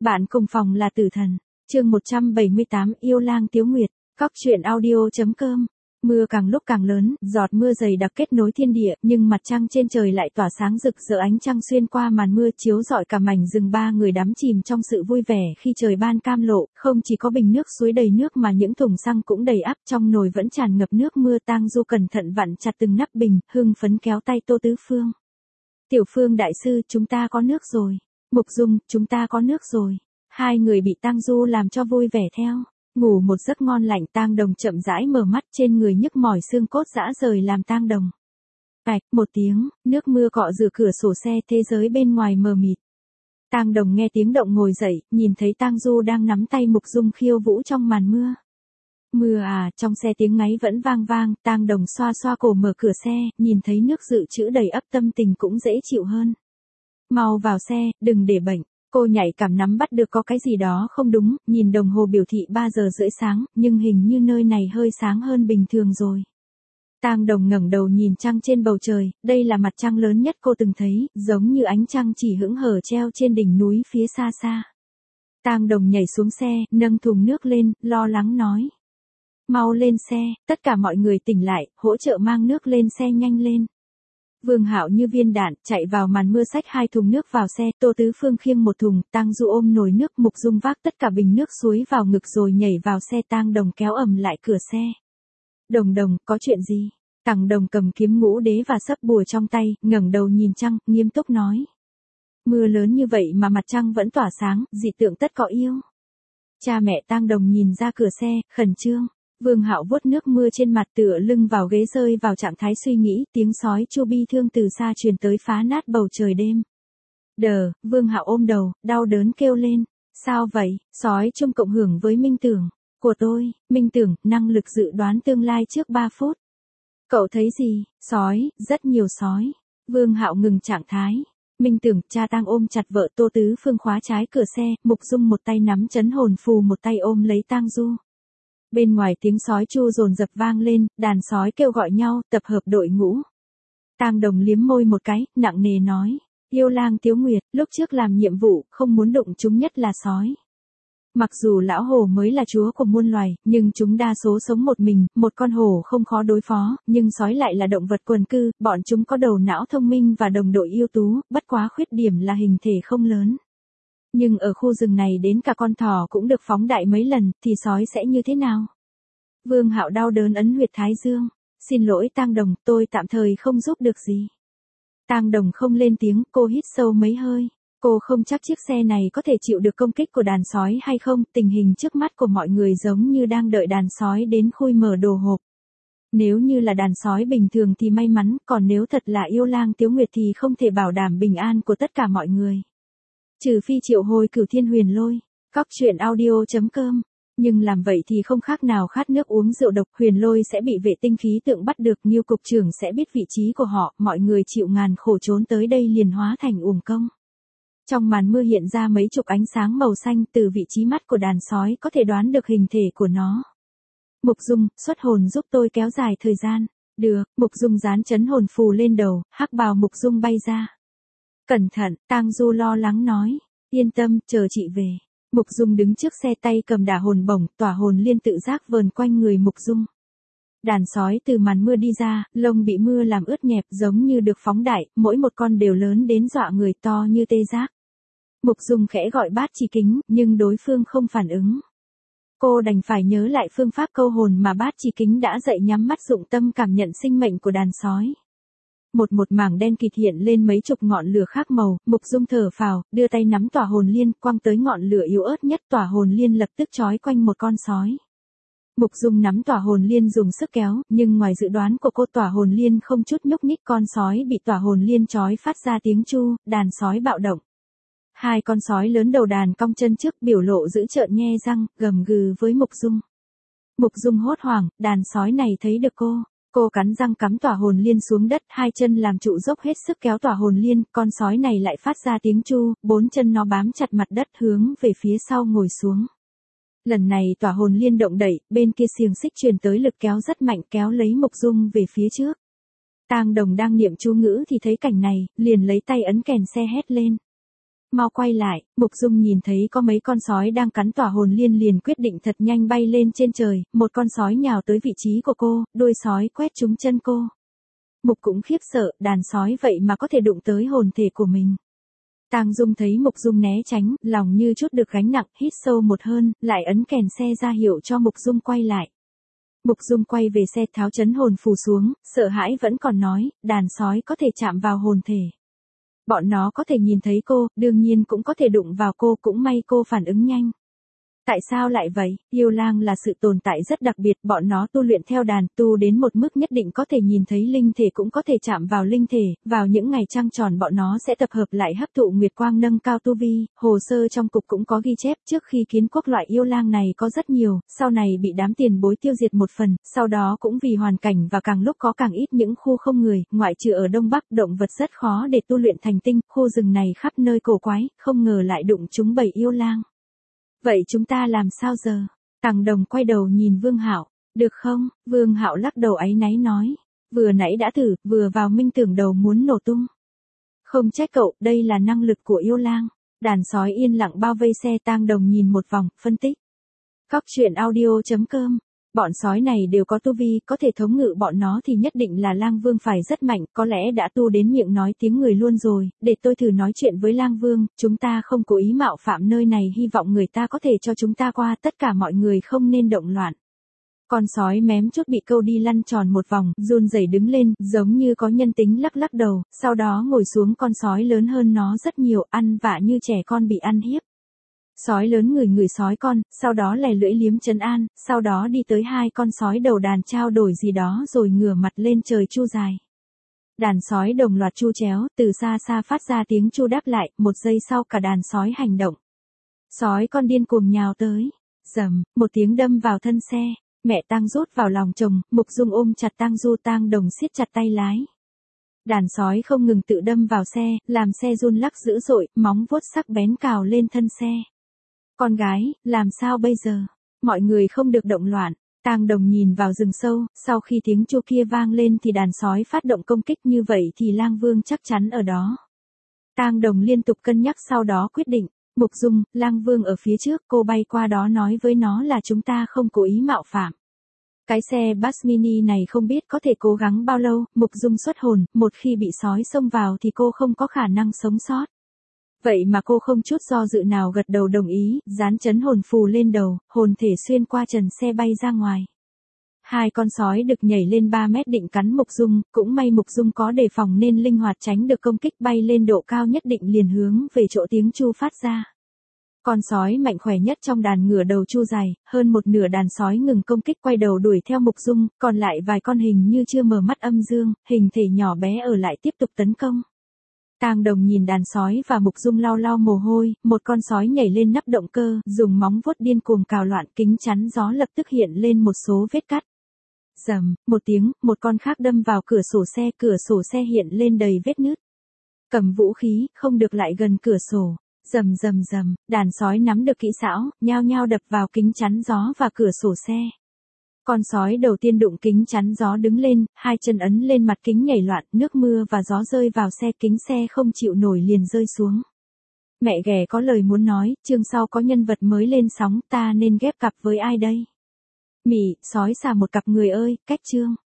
Bạn cùng phòng là tử thần. Chương 178 Yêu lang Tiếu Nguyệt. Cóc truyện audio.com. Mưa càng lúc càng lớn, giọt mưa dày đặc kết nối thiên địa, nhưng mặt trăng trên trời lại tỏa sáng rực rỡ, ánh trăng xuyên qua màn mưa chiếu rọi cả mảnh rừng. Ba người đắm chìm trong sự vui vẻ khi trời ban cam lộ, không chỉ có bình nước suối đầy nước mà những thùng xăng cũng đầy ắp, trong nồi vẫn tràn ngập nước mưa. Tang Du cẩn thận vặn chặt từng nắp bình, hưng phấn kéo tay Tô Tứ Phương. Tiểu Phương đại sư, chúng ta có nước rồi. Mục Dung, chúng ta có nước rồi. Hai người bị Tang Du làm cho vui vẻ theo. Ngủ một giấc ngon lành, Tang Đồng chậm rãi mở mắt, trên người nhức mỏi xương cốt rã rời làm Tang Đồng. Cạch, một tiếng, nước mưa cọ rửa cửa sổ xe, thế giới bên ngoài mờ mịt. Tang Đồng nghe tiếng động ngồi dậy, nhìn thấy Tang Du đang nắm tay Mục Dung khiêu vũ trong màn mưa. Mưa à, trong xe tiếng ngáy vẫn vang vang, Tang Đồng xoa xoa cổ mở cửa xe, nhìn thấy nước dự trữ đầy ắp tâm tình cũng dễ chịu hơn. Mau vào xe, đừng để bệnh. Cô nhạy cảm nắm bắt được có cái gì đó không đúng, nhìn đồng hồ biểu thị 3 giờ rưỡi sáng, nhưng hình như nơi này hơi sáng hơn bình thường rồi. Tang Đồng ngẩng đầu nhìn trăng trên bầu trời, đây là mặt trăng lớn nhất cô từng thấy, giống như ánh trăng chỉ hững hờ treo trên đỉnh núi phía xa xa. Tang Đồng nhảy xuống xe, nâng thùng nước lên, lo lắng nói. Mau lên xe, tất cả mọi người tỉnh lại, hỗ trợ mang nước lên xe nhanh lên. Vương Hạo như viên đạn, chạy vào màn mưa xách 2 thùng nước vào xe, Tô Tứ Phương khiêng 1 thùng, Tang Du ôm nồi nước, Mục Dung vác tất cả bình nước suối vào ngực rồi nhảy vào xe. Tang Đồng kéo ầm lại cửa xe. Đồng Đồng, có chuyện gì? Tang Đồng cầm kiếm ngũ đế và sấp bùa trong tay, ngẩng đầu nhìn trăng, nghiêm túc nói. Mưa lớn như vậy mà mặt trăng vẫn tỏa sáng, dị tượng tất có yêu. Cha mẹ Tang Đồng nhìn ra cửa xe, khẩn trương. Vương Hạo vuốt nước mưa trên mặt, tựa lưng vào ghế rơi vào trạng thái suy nghĩ, tiếng sói chu bi thương từ xa truyền tới phá nát bầu trời đêm. Đờ, Vương Hạo ôm đầu, đau đớn kêu lên. Sao vậy? Sói chung cộng hưởng với minh tưởng của tôi, minh tưởng, năng lực dự đoán tương lai trước 3 phút. Cậu thấy gì? Sói, rất nhiều sói. Vương Hạo ngừng trạng thái. Minh tưởng, cha Tang ôm chặt vợ. Tô Tứ Phương khóa trái cửa xe, Mục Dung một tay nắm trấn hồn phù, một tay ôm lấy Tang Du. Bên ngoài tiếng sói chu dồn dập vang lên, đàn sói kêu gọi nhau, tập hợp đội ngũ. Tang Đồng liếm môi một cái, nặng nề nói. Yêu lang Tiếu Nguyệt, lúc trước làm nhiệm vụ, không muốn đụng chúng nhất là sói. Mặc dù lão hổ mới là chúa của muôn loài, nhưng chúng đa số sống một mình, một con hổ không khó đối phó, nhưng sói lại là động vật quần cư, bọn chúng có đầu não thông minh và đồng đội ưu tú, bất quá khuyết điểm là hình thể không lớn. Nhưng ở khu rừng này đến cả con thỏ cũng được phóng đại mấy lần, thì sói sẽ như thế nào? Vương Hạo đau đớn ấn huyệt thái dương. Xin lỗi Tang Đồng, tôi tạm thời không giúp được gì. Tang Đồng không lên tiếng, cô hít sâu mấy hơi. Cô không chắc chiếc xe này có thể chịu được công kích của đàn sói hay không, tình hình trước mắt của mọi người giống như đang đợi đàn sói đến khui mở đồ hộp. Nếu như là đàn sói bình thường thì may mắn, còn nếu thật là yêu lang Tiếu Nguyệt thì không thể bảo đảm bình an của tất cả mọi người. Trừ phi triệu hồi Cửu Thiên Huyền Lôi. Cóc truyện audio.com. Nhưng làm vậy thì không khác nào khát nước uống rượu độc, Huyền Lôi sẽ bị vệ tinh khí tượng bắt được, Nghiêu cục trưởng sẽ biết vị trí của họ, mọi người chịu ngàn khổ trốn tới đây liền hóa thành uổng công. Trong màn mưa hiện ra mấy chục ánh sáng màu xanh, từ vị trí mắt của đàn sói có thể đoán được hình thể của nó. Mục Dung, xuất hồn giúp tôi kéo dài thời gian. Được, Mục Dung dán trấn hồn phù lên đầu, hắc bào Mục Dung bay ra. Cẩn thận, Tang Du lo lắng nói. Yên tâm, chờ chị về. Mục Dung đứng trước xe tay cầm đả hồn bổng, tỏa hồn liên tự giác vờn quanh người Mục Dung. Đàn sói từ màn mưa đi ra, lông bị mưa làm ướt nhẹp giống như được phóng đại, mỗi một con đều lớn đến dọa người, to như tê giác. Mục Dung khẽ gọi Bát Chỉ Kính, nhưng đối phương không phản ứng. Cô đành phải nhớ lại phương pháp câu hồn mà Bát Chỉ Kính đã dạy, nhắm mắt dụng tâm cảm nhận sinh mệnh của đàn sói. Một mảng đen kịt hiện lên mấy chục ngọn lửa khác màu, Mục Dung thở phào, đưa tay nắm tỏa hồn liên, quăng tới ngọn lửa yếu ớt nhất, tỏa hồn liên lập tức trói quanh một con sói. Mục Dung nắm tỏa hồn liên dùng sức kéo, nhưng ngoài dự đoán của cô, tỏa hồn liên không chút nhúc nhích, con sói bị tỏa hồn liên trói phát ra tiếng chu, đàn sói bạo động. 2 con sói lớn đầu đàn cong chân trước, biểu lộ dữ trợn nhe răng, gầm gừ với Mục Dung. Mục Dung hốt hoảng, đàn sói này thấy được cô. Cô cắn răng cắm tỏa hồn liên xuống đất, 2 chân làm trụ dốc hết sức kéo tỏa hồn liên, con sói này lại phát ra tiếng chu, 4 chân nó bám chặt mặt đất hướng về phía sau ngồi xuống. Lần này tỏa hồn liên động đẩy, bên kia xiềng xích truyền tới lực kéo rất mạnh, kéo lấy Mục Dung về phía trước. Tang Đồng đang niệm chú ngữ thì thấy cảnh này, liền lấy tay ấn kèn xe hét lên. Mau quay lại, Mục Dung nhìn thấy có mấy con sói đang cắn tỏa hồn liên liền quyết định thật nhanh bay lên trên trời, một con sói nhào tới vị trí của cô, đuôi sói quét trúng chân cô. Mục cũng khiếp sợ, đàn sói vậy mà có thể đụng tới hồn thể của mình. Tang Dung thấy Mục Dung né tránh, lòng như chút được gánh nặng, hít sâu một hơi, lại ấn kèn xe ra hiệu cho Mục Dung quay lại. Mục Dung quay về xe tháo chấn hồn phù xuống, sợ hãi vẫn còn nói, đàn sói có thể chạm vào hồn thể. Bọn nó có thể nhìn thấy cô, đương nhiên cũng có thể đụng vào cô, cũng may cô phản ứng nhanh. Tại sao lại vậy? Yêu lang là sự tồn tại rất đặc biệt, bọn nó tu luyện theo đàn, tu đến một mức nhất định có thể nhìn thấy linh thể cũng có thể chạm vào linh thể, vào những ngày trăng tròn bọn nó sẽ tập hợp lại hấp thụ nguyệt quang nâng cao tu vi, hồ sơ trong cục cũng có ghi chép, trước khi kiến quốc loại yêu lang này có rất nhiều, sau này bị đám tiền bối tiêu diệt một phần, sau đó cũng vì hoàn cảnh và càng lúc có càng ít những khu không người, ngoại trừ ở Đông Bắc, động vật rất khó để tu luyện thành tinh, khu rừng này khắp nơi cổ quái, không ngờ lại đụng chúng bầy yêu lang. Vậy chúng ta làm sao giờ? Tằng Đồng quay đầu nhìn Vương Hạo, được không? Vương Hạo lắc đầu áy náy nói, vừa nãy đã thử, vừa vào minh tưởng đầu muốn nổ tung. Không trách cậu, đây là năng lực của yêu lang. Đàn sói yên lặng bao vây xe. Tang Đồng nhìn một vòng, phân tích. Cóc truyện audio.com. Bọn sói này đều có tu vi, có thể thống ngự bọn nó thì nhất định là lang vương phải rất mạnh, có lẽ đã tu đến miệng nói tiếng người luôn rồi, để tôi thử nói chuyện với lang vương, chúng ta không cố ý mạo phạm nơi này, hy vọng người ta có thể cho chúng ta qua, tất cả mọi người không nên động loạn. Con sói mém chút bị câu đi lăn tròn một vòng, run rẩy đứng lên, giống như có nhân tính, lắc lắc đầu, sau đó ngồi xuống. Con sói lớn hơn nó rất nhiều, ăn vạ như trẻ con bị ăn hiếp. Sói lớn ngửi sói con, sau đó lè lưỡi liếm trấn an, sau đó đi tới hai con sói đầu đàn trao đổi gì đó rồi ngửa mặt lên trời chu dài. Đàn sói đồng loạt chu chéo, từ xa xa phát ra tiếng chu đáp lại, một giây sau cả đàn sói hành động. Sói con điên cuồng nhào tới, rầm, một tiếng đâm vào thân xe, mẹ Tang rút vào lòng chồng, Mục Dung ôm chặt Tang Du, Tang Đồng siết chặt tay lái. Đàn sói không ngừng tự đâm vào xe, làm xe run lắc dữ dội, móng vuốt sắc bén cào lên thân xe. Con gái, làm sao bây giờ? Mọi người không được động loạn. Tang Đồng nhìn vào rừng sâu, sau khi tiếng chu kia vang lên thì đàn sói phát động công kích, như vậy thì lang vương chắc chắn ở đó. Tang Đồng liên tục cân nhắc sau đó quyết định, Mục Dung, lang vương ở phía trước, cô bay qua đó nói với nó là chúng ta không cố ý mạo phạm. Cái xe bus mini này không biết có thể cố gắng bao lâu. Mục Dung xuất hồn, một khi bị sói xông vào thì cô không có khả năng sống sót. Vậy mà cô không chút do dự nào gật đầu đồng ý, dán chấn hồn phù lên đầu, hồn thể xuyên qua trần xe bay ra ngoài. Hai con sói đực nhảy lên 3 mét định cắn Mục Dung, cũng may Mục Dung có đề phòng nên linh hoạt tránh được công kích, bay lên độ cao nhất định liền hướng về chỗ tiếng chu phát ra. Con sói mạnh khỏe nhất trong đàn ngửa đầu chu dài, hơn một nửa đàn sói ngừng công kích quay đầu đuổi theo Mục Dung, còn lại vài con hình như chưa mở mắt âm dương, hình thể nhỏ bé ở lại tiếp tục tấn công. Tang Đồng nhìn đàn sói và Mục Dung lau lau mồ hôi, một con sói nhảy lên nắp động cơ, dùng móng vuốt điên cuồng cào loạn, kính chắn gió lập tức hiện lên một số vết cắt. Rầm, một tiếng, một con khác đâm vào cửa sổ xe hiện lên đầy vết nứt. Cầm vũ khí, không được lại gần cửa sổ. Rầm rầm rầm, đàn sói nắm được kỹ xảo, nhao nhao đập vào kính chắn gió và cửa sổ xe. Con sói đầu tiên đụng kính chắn gió đứng lên, hai chân ấn lên mặt kính nhảy loạn, nước mưa và gió rơi vào xe, kính xe không chịu nổi liền rơi xuống. Mẹ ghẻ có lời muốn nói, chương sau có nhân vật mới lên sóng, ta nên ghép cặp với ai đây? Mị, sói xà một cặp người ơi, cách chương.